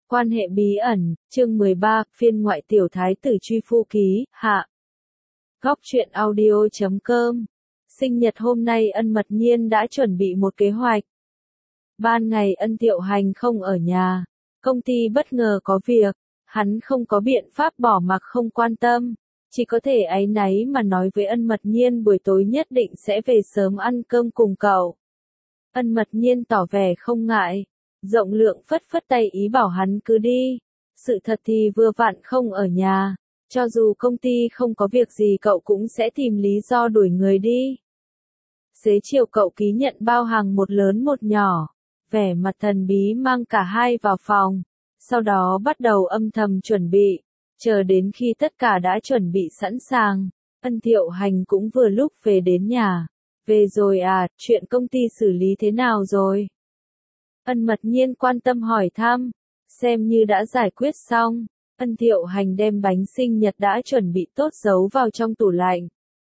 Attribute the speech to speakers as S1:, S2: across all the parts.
S1: Quan hệ bí ẩn, chương 13, phiên ngoại tiểu thái tử truy phu ký, hạ. Góc truyện audio.com. Sinh nhật hôm nay Ân Mật Nhiên đã chuẩn bị một kế hoạch. Ban ngày Ân Thiệu Hành không ở nhà, công ty bất ngờ có việc, hắn không có biện pháp bỏ mặc không quan tâm, chỉ có thể áy náy mà nói với Ân Mật Nhiên buổi tối nhất định sẽ về sớm ăn cơm cùng cậu. Ân Mật Nhiên tỏ vẻ không ngại, rộng lượng phất phất tay ý bảo hắn cứ đi. Sự thật thì vừa vặn không ở nhà, cho dù công ty không có việc gì cậu cũng sẽ tìm lý do đuổi người đi. Xế chiều cậu ký nhận bao hàng một lớn một nhỏ, vẻ mặt thần bí mang cả hai vào phòng, sau đó bắt đầu âm thầm chuẩn bị, chờ đến khi tất cả đã chuẩn bị sẵn sàng, Ân Thiệu Hành cũng vừa lúc về đến nhà. Về rồi à, chuyện công ty xử lý thế nào rồi? Ân Mật Nhiên quan tâm hỏi thăm, xem như đã giải quyết xong. Ân Thiệu Hành đem bánh sinh nhật đã chuẩn bị tốt giấu vào trong tủ lạnh.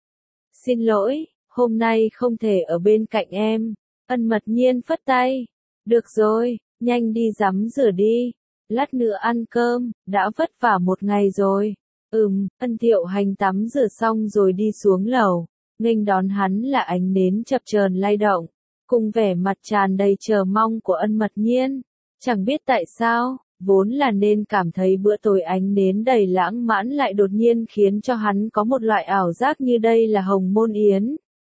S1: Xin lỗi, hôm nay không thể ở bên cạnh em. Ân Mật Nhiên phất tay. Được rồi, nhanh đi tắm rửa đi. Lát nữa ăn cơm, đã vất vả một ngày rồi. Ân Thiệu Hành tắm rửa xong rồi đi xuống lầu. Nghênh đón hắn là ánh nến chập chờn lay động, cùng vẻ mặt tràn đầy chờ mong của Ân Mật Nhiên. Chẳng biết tại sao, vốn là nên cảm thấy bữa tối ánh nến đầy lãng mạn lại đột nhiên khiến cho hắn có một loại ảo giác như đây là hồng môn yến.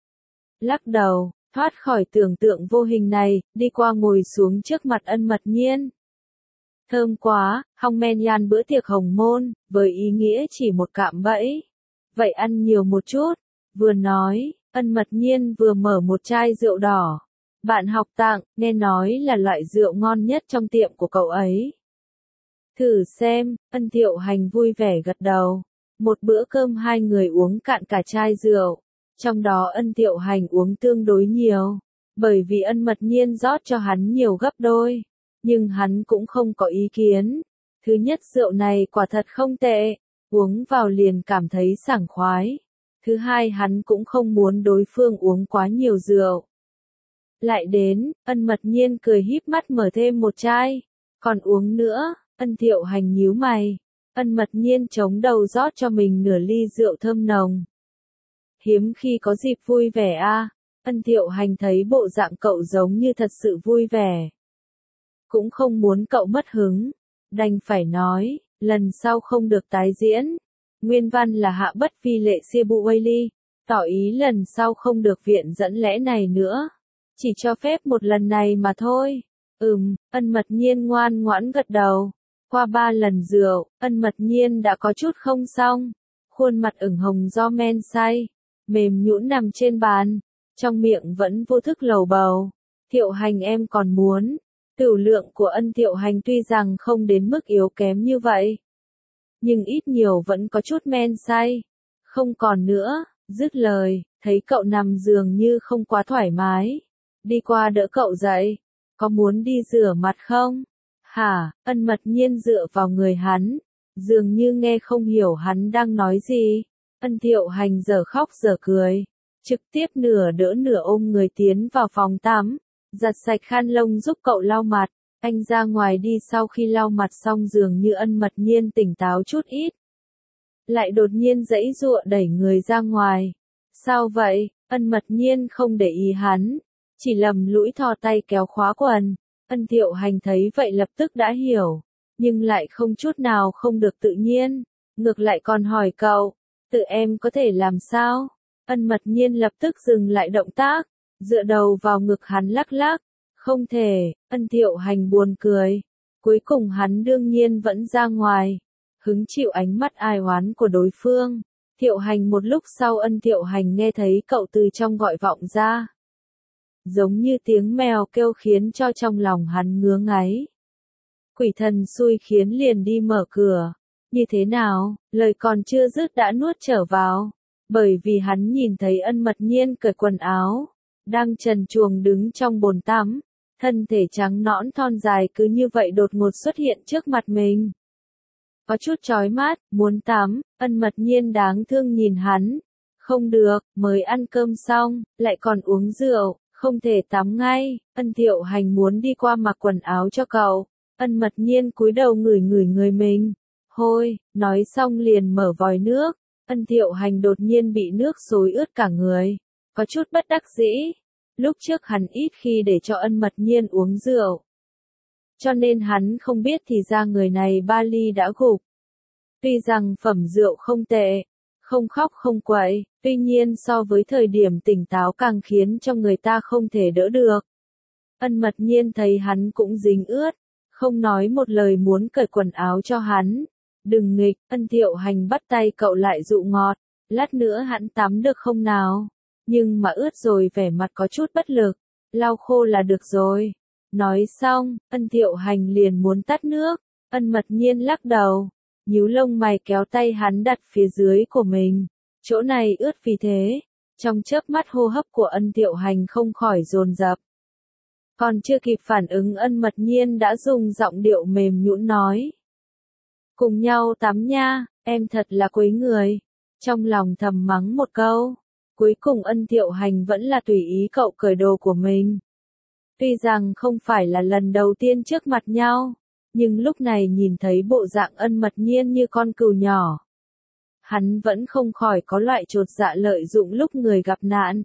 S1: Lắc đầu, thoát khỏi tưởng tượng vô hình này, đi qua ngồi xuống trước mặt Ân Mật Nhiên. Thơm quá, hong men nhan bữa tiệc hồng môn, với ý nghĩa chỉ một cạm bẫy. Vậy ăn nhiều một chút. Vừa nói, Ân Mật Nhiên vừa mở một chai rượu đỏ. Bạn học tặng, nghe nói là loại rượu ngon nhất trong tiệm của cậu ấy. Thử xem, Ân Thiệu Hành vui vẻ gật đầu. Một bữa cơm hai người uống cạn cả chai rượu. Trong đó Ân Thiệu Hành uống tương đối nhiều. Bởi vì Ân Mật Nhiên rót cho hắn nhiều gấp đôi. Nhưng hắn cũng không có ý kiến. Thứ nhất rượu này quả thật không tệ. Uống vào liền cảm thấy sảng khoái. Thứ hai hắn cũng không muốn đối phương uống quá nhiều rượu. Lại đến, Ân Mật Nhiên cười híp mắt mở thêm một chai. Còn uống nữa, Ân Thiệu Hành nhíu mày. Ân Mật Nhiên chống đầu rót cho mình nửa ly rượu thơm nồng. Hiếm khi có dịp vui vẻ a. Ân Thiệu Hành thấy bộ dạng cậu giống như thật sự vui vẻ. Cũng không muốn cậu mất hứng. Đành phải nói, lần sau không được tái diễn. Nguyên văn là hạ bất vi lệ Sibu Waili, tỏ ý lần sau không được viện dẫn lẽ này nữa. Chỉ cho phép một lần này mà thôi. Ân Mật Nhiên ngoan ngoãn gật đầu. Qua 3 lần rượu, Ân Mật Nhiên đã có chút không xong. Khuôn mặt ửng hồng do men say, mềm nhũn nằm trên bàn. Trong miệng vẫn vô thức lầu bầu. Thiệu Hành em còn muốn. Tửu lượng của Ân Thiệu Hành tuy rằng không đến mức yếu kém như vậy. Nhưng ít nhiều vẫn có chút men say. Không còn nữa, dứt lời, thấy cậu nằm giường như không quá thoải mái. Đi qua đỡ cậu dậy. Có muốn đi rửa mặt không? Hả? Ân Mật Nhiên dựa vào người hắn. Dường như nghe không hiểu hắn đang nói gì. Ân Thiệu Hành giờ khóc giờ cười. Trực tiếp nửa đỡ nửa ôm người tiến vào phòng tắm. Giặt sạch khăn lông giúp cậu lau mặt. Anh ra ngoài đi sau khi lau mặt xong dường như Ân Mật Nhiên tỉnh táo chút ít. Lại đột nhiên giãy giụa đẩy người ra ngoài. Sao vậy? Ân Mật Nhiên không để ý hắn. Chỉ lầm lũi thò tay kéo khóa quần. Ân Thiệu Hành thấy vậy lập tức đã hiểu. Nhưng lại không chút nào không được tự nhiên. Ngược lại còn hỏi cậu. Tự em có thể làm sao? Ân Mật Nhiên lập tức dừng lại động tác. Dựa đầu vào ngực hắn lắc lắc. Không thể, Ân Thiệu Hành buồn cười. Cuối cùng hắn đương nhiên vẫn ra ngoài. Hứng chịu ánh mắt ai oán của đối phương. Thiệu Hành một lúc sau Ân Thiệu Hành nghe thấy cậu từ trong gọi vọng ra. Giống như tiếng mèo kêu khiến cho trong lòng hắn ngứa ngáy. Quỷ thần xui khiến liền đi mở cửa. Như thế nào, lời còn chưa dứt đã nuốt trở vào. Bởi vì hắn nhìn thấy Ân Mật Nhiên cởi quần áo. Đang trần truồng đứng trong bồn tắm. Thân thể trắng nõn thon dài cứ như vậy đột ngột xuất hiện trước mặt mình. Có chút chói mắt, muốn tắm, Ân Mật Nhiên đáng thương nhìn hắn. Không được, mới ăn cơm xong, lại còn uống rượu, không thể tắm ngay. Ân Thiệu Hành muốn đi qua mặc quần áo cho cậu. Ân Mật Nhiên cúi đầu ngửi ngửi người mình. Hôi, nói xong liền mở vòi nước. Ân Thiệu Hành đột nhiên bị nước xối ướt cả người. Có chút bất đắc dĩ. Lúc trước hắn ít khi để cho Ân Mật Nhiên uống rượu. Cho nên hắn không biết thì ra người này 3 ly đã gục. Tuy rằng phẩm rượu không tệ, không khóc không quậy, tuy nhiên so với thời điểm tỉnh táo càng khiến cho người ta không thể đỡ được. Ân Mật Nhiên thấy hắn cũng dính ướt, không nói một lời muốn cởi quần áo cho hắn. Đừng nghịch, Ân Thiệu Hành bắt tay cậu lại dụ ngọt, lát nữa hắn tắm được không nào? Nhưng mà ướt rồi vẻ mặt có chút bất lực, lau khô là được rồi. Nói xong, Ân Thiệu Hành liền muốn tắt nước, Ân Mật Nhiên lắc đầu, nhíu lông mày kéo tay hắn đặt phía dưới của mình. Chỗ này ướt vì thế, trong chớp mắt hô hấp của Ân Thiệu Hành không khỏi dồn dập. Còn chưa kịp phản ứng Ân Mật Nhiên đã dùng giọng điệu mềm nhũn nói. Cùng nhau tắm nha, em thật là quấy người. Trong lòng thầm mắng một câu. Cuối cùng Ân Thiệu Hành vẫn là tùy ý cậu cởi đồ của mình. Tuy rằng không phải là lần đầu tiên trước mặt nhau, nhưng lúc này nhìn thấy bộ dạng Ân Mật Nhiên như con cừu nhỏ. Hắn vẫn không khỏi có loại chột dạ lợi dụng lúc người gặp nạn.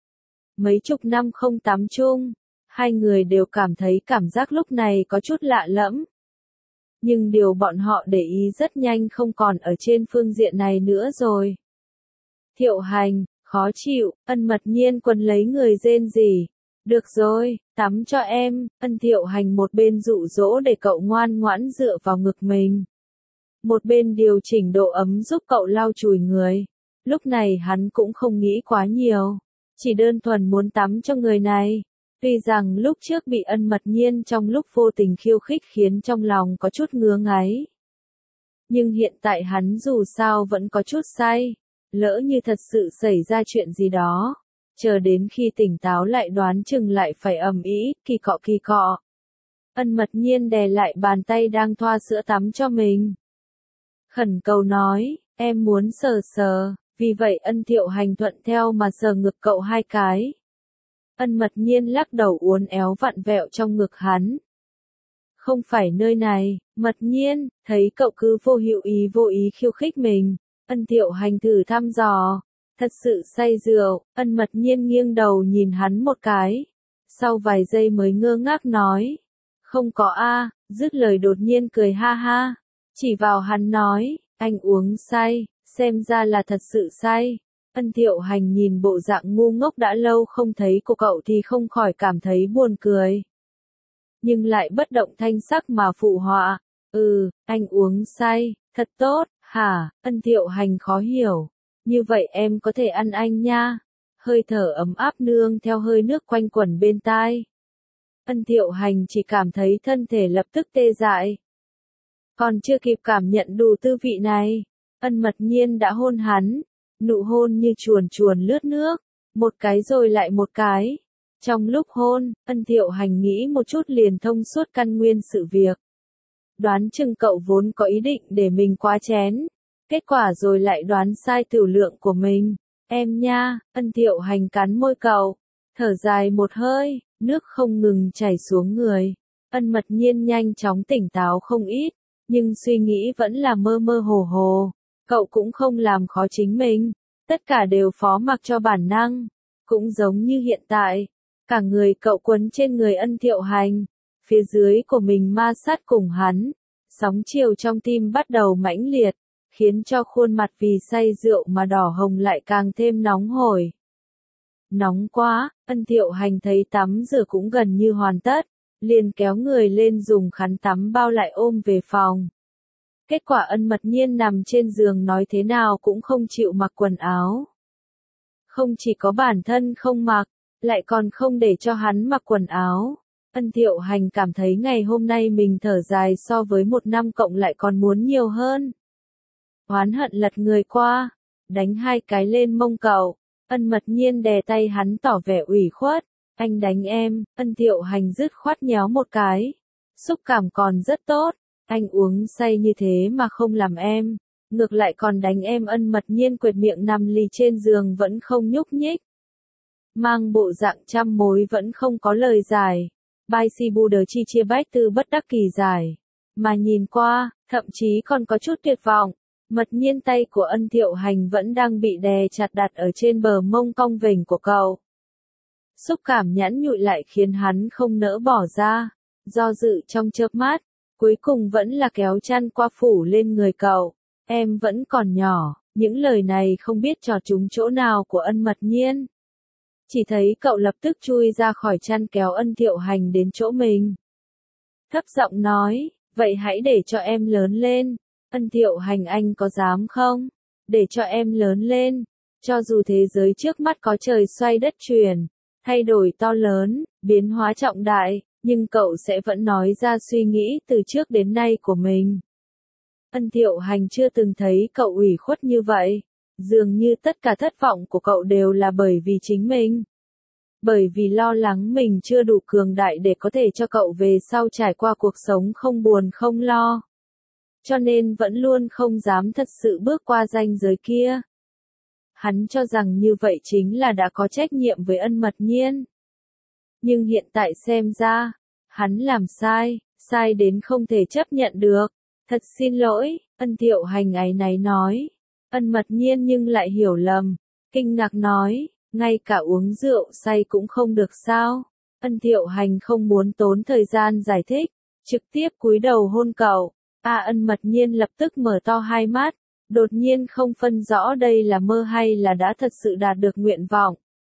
S1: Mấy chục năm không tắm chung, hai người đều cảm thấy cảm giác lúc này có chút lạ lẫm. Nhưng điều bọn họ để ý rất nhanh không còn ở trên phương diện này nữa rồi. Thiệu Hành, khó chịu, Ân Mật Nhiên quấn lấy người rên rỉ. Được rồi, tắm cho em, Ân Thiệu Hành một bên dụ dỗ để cậu ngoan ngoãn dựa vào ngực mình. Một bên điều chỉnh độ ấm giúp cậu lau chùi người. Lúc này hắn cũng không nghĩ quá nhiều, chỉ đơn thuần muốn tắm cho người này. Tuy rằng lúc trước bị Ân Mật Nhiên trong lúc vô tình khiêu khích khiến trong lòng có chút ngứa ngáy. Nhưng hiện tại hắn dù sao vẫn có chút say, lỡ như thật sự xảy ra chuyện gì đó. Chờ đến khi tỉnh táo lại đoán chừng lại phải ầm ĩ, kỳ cọ kỳ cọ. Ân Mật Nhiên đè lại bàn tay đang thoa sữa tắm cho mình. Khẩn cầu nói, em muốn sờ sờ, vì vậy Ân Thiệu Hành thuận theo mà sờ ngực cậu 2 cái. Ân Mật Nhiên lắc đầu uốn éo vặn vẹo trong ngực hắn. Không phải nơi này, Mật Nhiên, thấy cậu cứ vô ý khiêu khích mình. Ân Thiệu Hành thử thăm dò. Thật sự say rượu, Ân Mật Nhiên nghiêng đầu nhìn hắn một cái. Sau vài giây mới ngơ ngác nói. Không có a, dứt lời đột nhiên cười ha ha. Chỉ vào hắn nói, anh uống say, xem ra là thật sự say. Ân Thiệu Hành nhìn bộ dạng ngu ngốc đã lâu không thấy của cậu thì không khỏi cảm thấy buồn cười. Nhưng lại bất động thanh sắc mà phụ họa. Anh uống say, thật tốt, hả? Ân Thiệu Hành khó hiểu. Như vậy em có thể ăn anh nha. Hơi thở ấm áp nương theo hơi nước quanh quẩn bên tai. Ân Thiệu Hành chỉ cảm thấy thân thể lập tức tê dại. Còn chưa kịp cảm nhận đủ tư vị này, Ân Mật Nhiên đã hôn hắn. Nụ hôn như chuồn chuồn lướt nước, một cái rồi lại một cái. Trong lúc hôn, Ân Thiệu Hành nghĩ một chút liền thông suốt căn nguyên sự việc. Đoán chừng cậu vốn có ý định để mình quá chén. Kết quả rồi lại đoán sai tửu lượng của mình. Em nha, Ân Thiệu Hành cắn môi cậu. Thở dài một hơi, nước không ngừng chảy xuống người. Ân Mật Nhiên nhanh chóng tỉnh táo không ít, nhưng suy nghĩ vẫn là mơ mơ hồ hồ. Cậu cũng không làm khó chính mình. Tất cả đều phó mặc cho bản năng. Cũng giống như hiện tại. Cả người cậu quấn trên người Ân Thiệu Hành. Phía dưới của mình ma sát cùng hắn. Sóng chiều trong tim bắt đầu mãnh liệt. Khiến cho khuôn mặt vì say rượu mà đỏ hồng lại càng thêm nóng hổi. Nóng quá, Ân Thiệu Hành thấy tắm rửa cũng gần như hoàn tất. Liền kéo người lên dùng khăn tắm bao lại ôm về phòng. Kết quả Ân Mật Nhiên nằm trên giường nói thế nào cũng không chịu mặc quần áo. Không chỉ có bản thân không mặc, lại còn không để cho hắn mặc quần áo. Ân Thiệu Hành cảm thấy ngày hôm nay mình thở dài so với 1 năm cộng lại còn muốn nhiều hơn. Oán hận lật người qua, đánh 2 cái lên mông cậu. Ân Mật Nhiên đè tay hắn tỏ vẻ ủy khuất. Anh đánh em, Ân Thiệu Hành dứt khoát nhéo một cái. Xúc cảm còn rất tốt. Anh uống say như thế mà không làm em, ngược lại còn đánh em. Ân Mật Nhiên quệt miệng nằm lì trên giường vẫn không nhúc nhích. Mang bộ dạng trăm mối vẫn không có lời giải. Bai si bu đờ chi chia bách tư bất đắc kỳ giải. Mà nhìn qua, thậm chí còn có chút tuyệt vọng. Mật nhiên tay của Ân Thiệu Hành vẫn đang bị đè chặt đặt ở trên bờ mông cong vềnh của cậu. Xúc cảm nhẵn nhụi lại khiến hắn không nỡ bỏ ra. Do dự trong chớp mắt, cuối cùng vẫn là kéo chăn qua phủ lên người cậu. Em vẫn còn nhỏ, những lời này không biết trò trúng chỗ nào của Ân Mật Nhiên. Chỉ thấy cậu lập tức chui ra khỏi chăn kéo Ân Thiệu Hành đến chỗ mình. Thấp giọng nói, vậy hãy để cho em lớn lên. Ân Thiệu Hành, anh có dám không? Để cho em lớn lên. Cho dù thế giới trước mắt có trời xoay đất chuyển, thay đổi to lớn, biến hóa trọng đại, nhưng cậu sẽ vẫn nói ra suy nghĩ từ trước đến nay của mình. Ân Thiệu Hành chưa từng thấy cậu ủy khuất như vậy. Dường như tất cả thất vọng của cậu đều là bởi vì chính mình. Bởi vì lo lắng mình chưa đủ cường đại để có thể cho cậu về sau trải qua cuộc sống không buồn không lo. Cho nên vẫn luôn không dám thật sự bước qua ranh giới kia. Hắn cho rằng như vậy chính là đã có trách nhiệm với Ân Mật Nhiên. Nhưng hiện tại xem ra, hắn làm sai, sai đến không thể chấp nhận được. Thật xin lỗi, Ân Thiệu Hành áy náy nói. Ân Mật Nhiên nhưng lại hiểu lầm, kinh ngạc nói, ngay cả uống rượu say cũng không được sao. Ân Thiệu Hành không muốn tốn thời gian giải thích, trực tiếp cúi đầu hôn cậu. Ân Mật Nhiên lập tức mở to hai mắt, đột nhiên không phân rõ đây là mơ hay là đã thật sự đạt được nguyện vọng.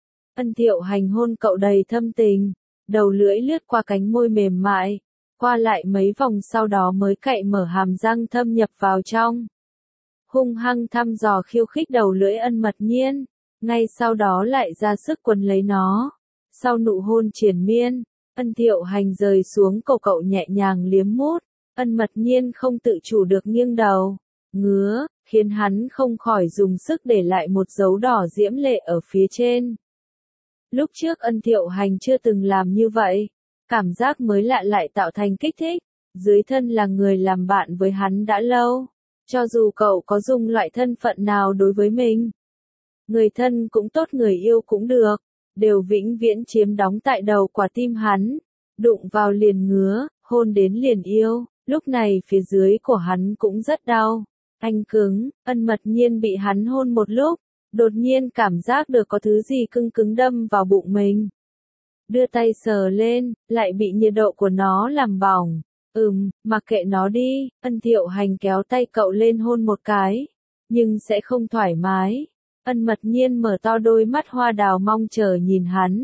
S1: Ân Thiệu Hành hôn cậu đầy thâm tình, đầu lưỡi lướt qua cánh môi mềm mại, qua lại mấy vòng sau đó mới cạy mở hàm răng thâm nhập vào trong. Hung hăng thăm dò khiêu khích đầu lưỡi Ân Mật Nhiên, ngay sau đó lại ra sức quấn lấy nó. Sau nụ hôn triền miên, Ân Thiệu Hành rời xuống cổ cậu nhẹ nhàng liếm mút. Ân Mật Nhiên không tự chủ được nghiêng đầu, ngứa, khiến hắn không khỏi dùng sức để lại một dấu đỏ diễm lệ ở phía trên. Lúc trước Ân Thiệu Hành chưa từng làm như vậy, cảm giác mới lạ lại tạo thành kích thích. Dưới thân là người làm bạn với hắn đã lâu, cho dù cậu có dùng loại thân phận nào đối với mình, người thân cũng tốt người yêu cũng được, đều vĩnh viễn chiếm đóng tại đầu quả tim hắn. Đụng vào liền ngứa, hôn đến liền yêu. Lúc này phía dưới của hắn cũng rất đau. Anh cứng, Ân Mật Nhiên bị hắn hôn một lúc, đột nhiên cảm giác được có thứ gì cứng cứng đâm vào bụng mình. Đưa tay sờ lên, lại bị nhiệt độ của nó làm bỏng. Mặc kệ nó đi, Ân Thiệu Hành kéo tay cậu lên hôn một cái, nhưng sẽ không thoải mái. Ân Mật Nhiên mở to đôi mắt hoa đào mong chờ nhìn hắn.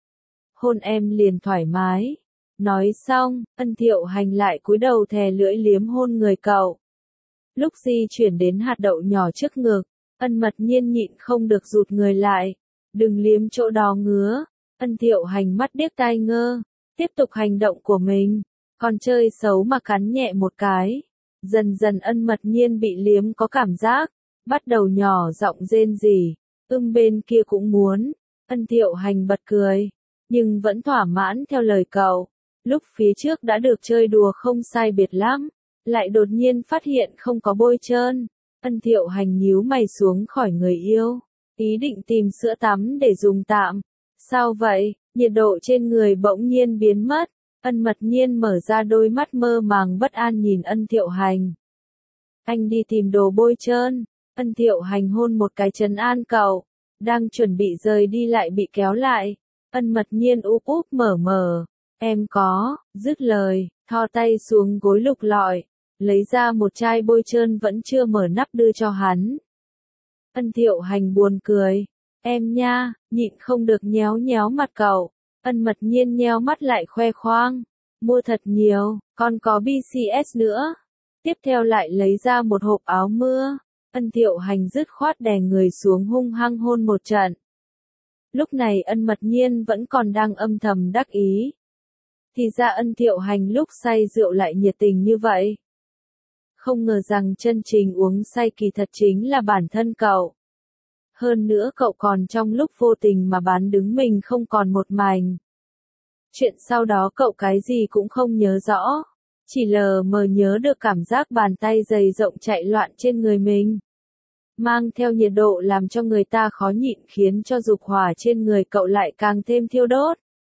S1: Hôn em liền thoải mái. Nói xong, Ân Thiệu Hành lại cúi đầu thè lưỡi liếm hôn người cậu. Lúc di chuyển đến hạt đậu nhỏ trước ngực, Ân Mật Nhiên nhịn không được rụt người lại. Đừng liếm chỗ đó ngứa. Ân Thiệu Hành mắt điếc tai ngơ, tiếp tục hành động của mình, còn chơi xấu mà cắn nhẹ một cái. Dần dần Ân Mật Nhiên bị liếm có cảm giác, bắt đầu nhỏ giọng rên rỉ. Bên kia cũng muốn. Ân Thiệu Hành bật cười, nhưng vẫn thỏa mãn theo lời cậu. Lúc phía trước đã được chơi đùa không sai biệt lắm, lại đột nhiên phát hiện không có bôi trơn. Ân Thiệu Hành nhíu mày xuống khỏi người yêu, ý định tìm sữa tắm để dùng tạm. Sao vậy? Nhiệt độ trên người bỗng nhiên biến mất. Ân Mật Nhiên mở ra đôi mắt mơ màng bất an nhìn Ân Thiệu Hành. Anh đi tìm đồ bôi trơn. Ân Thiệu Hành hôn một cái trấn an cậu, đang chuẩn bị rời đi lại bị kéo lại. Ân Mật Nhiên úp úp mở mở. Em có, dứt lời, thò tay xuống gối lục lọi, lấy ra một chai bôi trơn vẫn chưa mở nắp đưa cho hắn. Ân Thiệu Hành buồn cười. Em nha, nhịn không được nhéo nhéo mặt cậu. Ân Mật Nhiên nheo mắt lại khoe khoang. Mua thật nhiều, còn có BCS nữa. Tiếp theo lại lấy ra một hộp áo mưa. Ân Thiệu Hành dứt khoát đè người xuống hung hăng hôn một trận. Lúc này Ân Mật Nhiên vẫn còn đang âm thầm đắc ý. Thì ra Ân Thiệu Hành lúc say rượu lại nhiệt tình như vậy. Không ngờ rằng chân chính uống say kỳ thật chính là bản thân cậu. Hơn nữa cậu còn trong lúc vô tình mà bán đứng mình không còn một mảnh. Chuyện sau đó cậu cái gì cũng không nhớ rõ. Chỉ lờ mờ nhớ được cảm giác bàn tay dày rộng chạy loạn trên người mình. Mang theo nhiệt độ làm cho người ta khó nhịn khiến cho dục hỏa trên người cậu lại càng thêm thiêu đốt.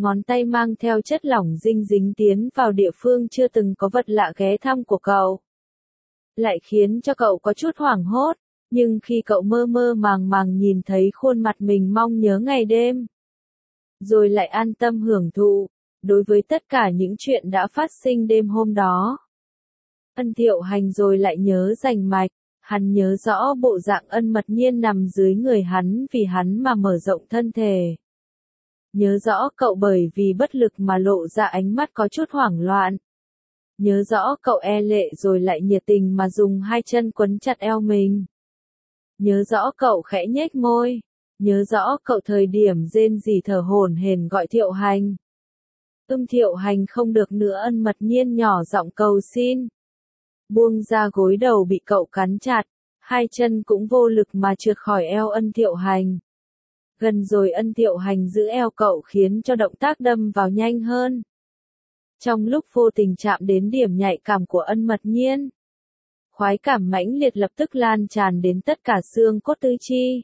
S1: ngón tay mang theo chất lỏng dinh dính tiến vào địa phương chưa từng có vật lạ ghé thăm của cậu. Lại khiến cho cậu có chút hoảng hốt, nhưng khi cậu mơ mơ màng màng nhìn thấy khuôn mặt mình mong nhớ ngày đêm, rồi lại an tâm hưởng thụ, đối với tất cả những chuyện đã phát sinh đêm hôm đó. Ân Thiệu Hành rồi lại nhớ rành mạch, hắn nhớ rõ bộ dạng Ân Mật Nhiên nằm dưới người hắn vì hắn mà mở rộng thân thể. Nhớ rõ cậu bởi vì bất lực mà lộ ra ánh mắt có chút hoảng loạn. Nhớ rõ cậu e lệ rồi lại nhiệt tình mà dùng hai chân quấn chặt eo mình. Nhớ rõ cậu khẽ nhếch môi. Nhớ rõ cậu thời điểm rên rỉ thở hổn hển gọi Thiệu Hành. Thiệu Hành không được nữa. Ân Mật Nhiên nhỏ giọng cầu xin. Buông ra gối đầu bị cậu cắn chặt, hai chân cũng vô lực mà trượt khỏi eo Ân Thiệu Hành. Gần rồi Ân Thiệu Hành giữ eo cậu khiến cho động tác đâm vào nhanh hơn. Trong lúc vô tình chạm đến điểm nhạy cảm của Ân Mật Nhiên, khoái cảm mãnh liệt lập tức lan tràn đến tất cả xương cốt tứ chi.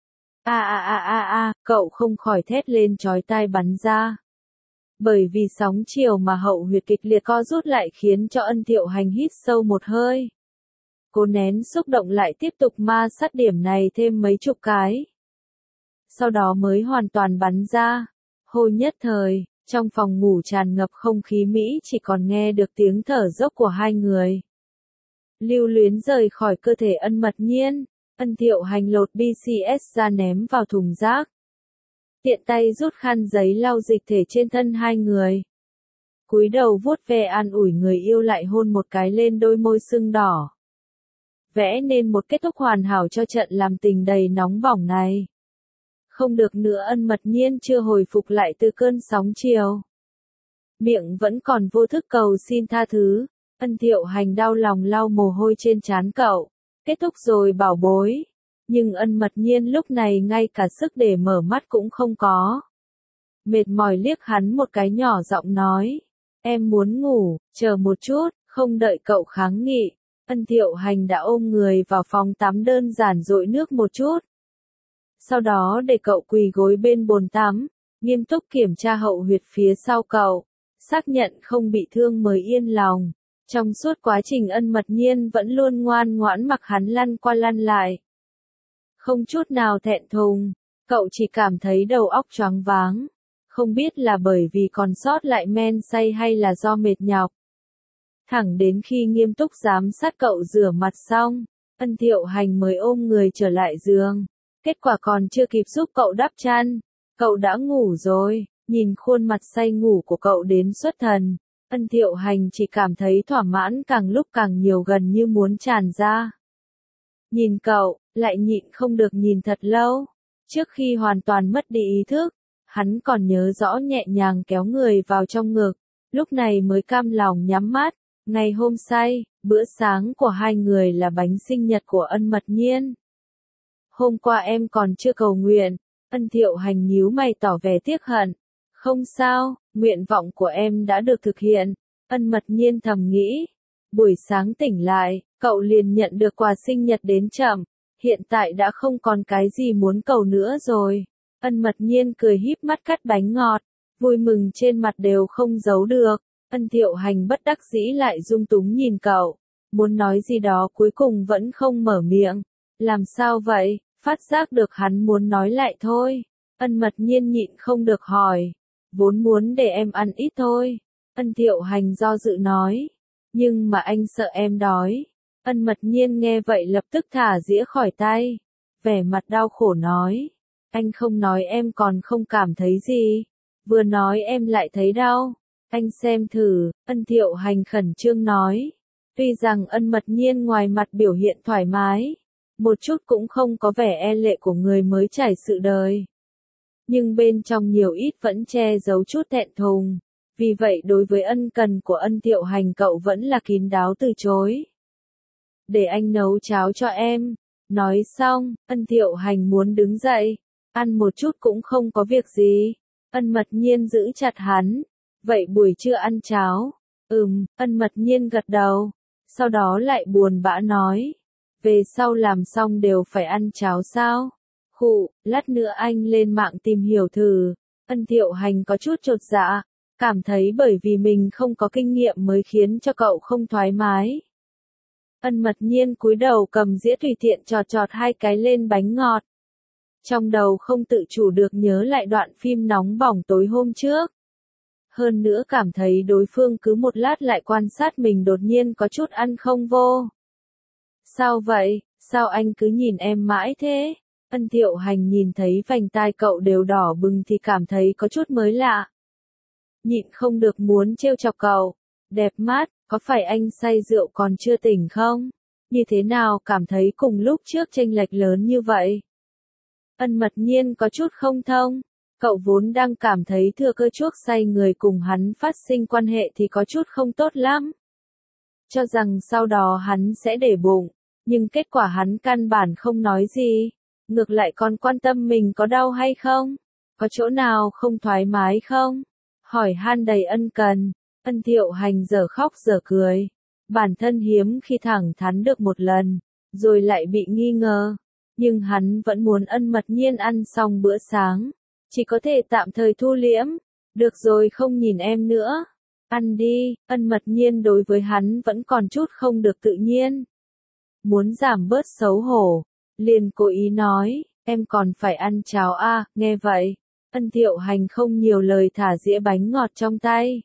S1: Cậu không khỏi thét lên chói tai bắn ra. Bởi vì sóng chiều mà hậu huyệt kịch liệt co rút lại khiến cho Ân Thiệu Hành hít sâu một hơi. Cố nén xúc động lại tiếp tục ma sát điểm này thêm mấy chục cái. Sau đó mới hoàn toàn bắn ra. Hô nhất thời, trong phòng ngủ tràn ngập không khí mỹ chỉ còn nghe được tiếng thở dốc của hai người. Lưu luyến rời khỏi cơ thể Ân Mật Nhiên, Ân Thiệu Hành lột BCS ra ném vào thùng rác. Tiện tay rút khăn giấy lau dịch thể trên thân hai người. Cúi đầu vuốt ve an ủi người yêu lại hôn một cái lên đôi môi sưng đỏ. Vẽ nên một kết thúc hoàn hảo cho trận làm tình đầy nóng bỏng này. Không được nữa. Ân Mật Nhiên chưa hồi phục lại từ cơn sóng chiều. Miệng vẫn còn vô thức cầu xin tha thứ. Ân Thiệu Hành đau lòng lau mồ hôi trên trán cậu. Kết thúc rồi bảo bối. Nhưng Ân Mật Nhiên lúc này ngay cả sức để mở mắt cũng không có. Mệt mỏi liếc hắn một cái nhỏ giọng nói. Em muốn ngủ, chờ một chút, không đợi cậu kháng nghị. Ân Thiệu Hành đã ôm người vào phòng tắm đơn giản dội nước một chút. Sau đó để cậu quỳ gối bên bồn tắm, nghiêm túc kiểm tra hậu huyệt phía sau cậu. Xác nhận không bị thương mới yên lòng. Trong suốt quá trình Ân Mật Nhiên vẫn luôn ngoan ngoãn mặc hắn lăn qua lăn lại. Không chút nào thẹn thùng, cậu chỉ cảm thấy đầu óc choáng váng. Không biết là bởi vì còn sót lại men say hay là do mệt nhọc. Thẳng đến khi nghiêm túc giám sát cậu rửa mặt xong, Ân Thiệu Hành mới ôm người trở lại giường. Kết quả còn chưa kịp giúp cậu đắp chăn, cậu đã ngủ rồi. Nhìn khuôn mặt say ngủ của cậu đến xuất thần, Ân Thiệu Hành chỉ cảm thấy thỏa mãn càng lúc càng nhiều gần như muốn tràn ra. Nhìn cậu, lại nhịn không được nhìn thật lâu. Trước khi hoàn toàn mất đi ý thức, hắn còn nhớ rõ nhẹ nhàng kéo người vào trong ngực, lúc này mới cam lòng nhắm mắt. Ngày hôm say, bữa sáng của hai người là bánh sinh nhật của Ân Mật Nhiên. Hôm qua em còn chưa cầu nguyện. Ân Thiệu Hành nhíu mày tỏ vẻ tiếc hận. Không sao, nguyện vọng của em đã được thực hiện. Ân Mật Nhiên thầm nghĩ. Buổi sáng tỉnh lại, cậu liền nhận được quà sinh nhật đến chậm. Hiện tại đã không còn cái gì muốn cầu nữa rồi. Ân Mật Nhiên cười híp mắt cắt bánh ngọt. Vui mừng trên mặt đều không giấu được. Ân Thiệu Hành bất đắc dĩ lại dung túng nhìn cậu. Muốn nói gì đó cuối cùng vẫn không mở miệng. Làm sao vậy? Phát giác được hắn muốn nói lại thôi. Ân Mật Nhiên nhịn không được hỏi. Vốn muốn để em ăn ít thôi. Ân Thiệu Hành do dự nói. Nhưng mà anh sợ em đói. Ân Mật Nhiên nghe vậy lập tức thả dĩa khỏi tay. Vẻ mặt đau khổ nói. Anh không nói em còn không cảm thấy gì. Vừa nói em lại thấy đau. Anh xem thử. Ân Thiệu Hành khẩn trương nói. Tuy rằng Ân Mật Nhiên ngoài mặt biểu hiện thoải mái, một chút cũng không có vẻ e lệ của người mới trải sự đời. Nhưng bên trong nhiều ít vẫn che giấu chút thẹn thùng. Vì vậy đối với ân cần của Ân Thiệu Hành cậu vẫn là kín đáo từ chối. Để anh nấu cháo cho em. Nói xong, Ân Thiệu Hành muốn đứng dậy. Ăn một chút cũng không có việc gì. Ân Mật Nhiên giữ chặt hắn. Vậy buổi trưa ăn cháo. Ân Mật Nhiên gật đầu. Sau đó lại buồn bã nói. Về sau làm xong đều phải ăn cháo sao? Lát nữa anh lên mạng tìm hiểu thử. Ân Thiệu Hành có chút chột dạ, cảm thấy bởi vì mình không có kinh nghiệm mới khiến cho cậu không thoải mái. Ân Mật Nhiên cúi đầu cầm dĩa tùy tiện chọt chọt hai cái lên bánh ngọt. Trong đầu không tự chủ được nhớ lại đoạn phim nóng bỏng tối hôm trước. Hơn nữa cảm thấy đối phương cứ một lát lại quan sát mình đột nhiên có chút ăn không vô. Sao vậy, sao anh cứ nhìn em mãi thế? Ân Thiệu Hành nhìn thấy vành tai cậu đều đỏ bừng thì cảm thấy có chút mới lạ. Nhịn không được muốn trêu chọc cậu. Đẹp mắt, có phải anh say rượu còn chưa tỉnh không? Như thế nào cảm thấy cùng lúc trước chênh lệch lớn như vậy? Ân Mật Nhiên có chút không thông. Cậu vốn đang cảm thấy thừa cơ chuốc say người cùng hắn phát sinh quan hệ thì có chút không tốt lắm. Cho rằng sau đó hắn sẽ để bụng, nhưng kết quả hắn căn bản không nói gì. Ngược lại còn quan tâm mình có đau hay không? Có chỗ nào không thoải mái không? Hỏi han đầy ân cần. Ân Thiệu Hành giờ khóc giờ cười. Bản thân hiếm khi thẳng thắn được một lần, rồi lại bị nghi ngờ. Nhưng hắn vẫn muốn Ân Mật Nhiên ăn xong bữa sáng. Chỉ có thể tạm thời thu liễm. Được rồi không nhìn em nữa. Ăn đi, Ân Mật Nhiên đối với hắn vẫn còn chút không được tự nhiên. Muốn giảm bớt xấu hổ, liền cố ý nói, em còn phải ăn cháo à, nghe vậy. Ân Thiệu Hành không nhiều lời thả dĩa bánh ngọt trong tay.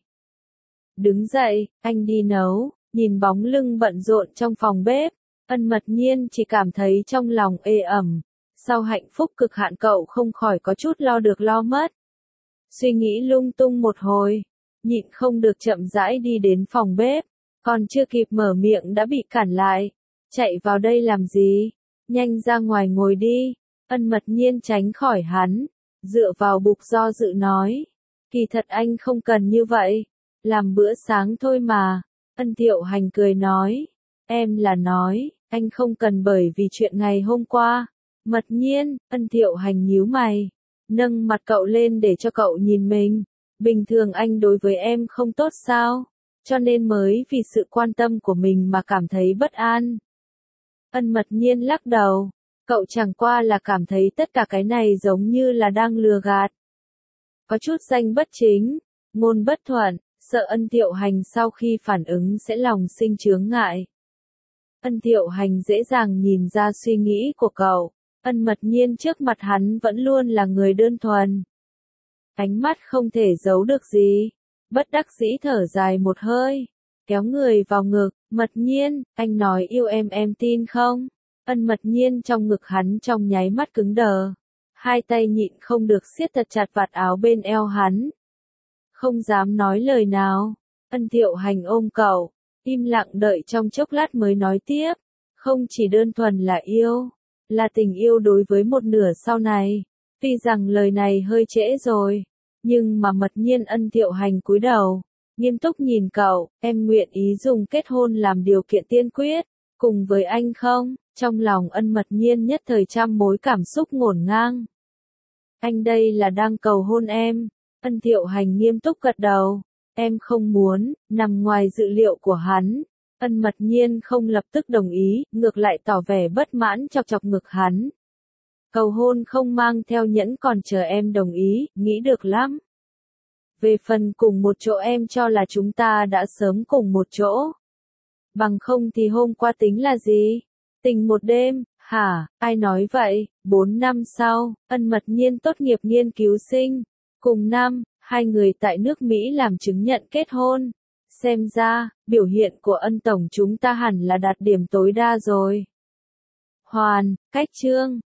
S1: Đứng dậy, anh đi nấu, nhìn bóng lưng bận rộn trong phòng bếp. Ân Mật Nhiên chỉ cảm thấy trong lòng ê ẩm. Sau hạnh phúc cực hạn cậu không khỏi có chút lo được lo mất. Suy nghĩ lung tung một hồi, nhịn không được chậm rãi đi đến phòng bếp. Còn chưa kịp mở miệng đã bị cản lại. Chạy vào đây làm gì? Nhanh ra ngoài ngồi đi. Ân Mật Nhiên tránh khỏi hắn. Dựa vào bục do dự nói. Kỳ thật anh không cần như vậy. Làm bữa sáng thôi mà. Ân Thiệu Hành cười nói. Em là nói, anh không cần bởi vì chuyện ngày hôm qua. Mật Nhiên, Ân Thiệu Hành nhíu mày. Nâng mặt cậu lên để cho cậu nhìn mình. Bình thường anh đối với em không tốt sao? Cho nên mới vì sự quan tâm của mình mà cảm thấy bất an. Ân Mật Nhiên lắc đầu. Cậu chẳng qua là cảm thấy tất cả cái này giống như là đang lừa gạt. Có chút danh bất chính, ngôn bất thuận, sợ Ân Thiệu Hành sau khi phản ứng sẽ lòng sinh chướng ngại. Ân Thiệu Hành dễ dàng nhìn ra suy nghĩ của cậu. Ân Mật Nhiên trước mặt hắn vẫn luôn là người đơn thuần. Ánh mắt không thể giấu được gì. Bất đắc dĩ thở dài một hơi. Kéo người vào ngực. Mật Nhiên, anh nói yêu em tin không? Ân Mật Nhiên trong ngực hắn trong nháy mắt cứng đờ. Hai tay nhịn không được siết thật chặt vạt áo bên eo hắn. Không dám nói lời nào. Ân Thiệu Hành ôm cậu. Im lặng đợi trong chốc lát mới nói tiếp. Không chỉ đơn thuần là yêu. Là tình yêu đối với một nửa sau này. Tuy rằng lời này hơi trễ rồi. Nhưng mà Mật Nhiên Ân Thiệu Hành cúi đầu. Nghiêm túc nhìn cậu. Em nguyện ý dùng kết hôn làm điều kiện tiên quyết. Cùng với anh không? Trong lòng Ân Mật Nhiên nhất thời trăm mối cảm xúc ngổn ngang. Anh đây là đang cầu hôn em. Ân Thiệu Hành nghiêm túc gật đầu. Em không muốn, nằm ngoài dự liệu của hắn. Ân Mật Nhiên không lập tức đồng ý, ngược lại tỏ vẻ bất mãn chọc chọc ngực hắn. Cầu hôn không mang theo nhẫn còn chờ em đồng ý, nghĩ được lắm. Về phần cùng một chỗ em cho là chúng ta đã sớm cùng một chỗ. Bằng không thì hôm qua tính là gì? Tình một đêm, hả, ai nói vậy? 4 năm sau, Ân Mật Nhiên tốt nghiệp nghiên cứu sinh. Cùng năm, hai người tại nước Mỹ làm chứng nhận kết hôn. Xem ra, biểu hiện của Ân Tổng chúng ta hẳn là đạt điểm tối đa rồi. Hoàn, cách chương.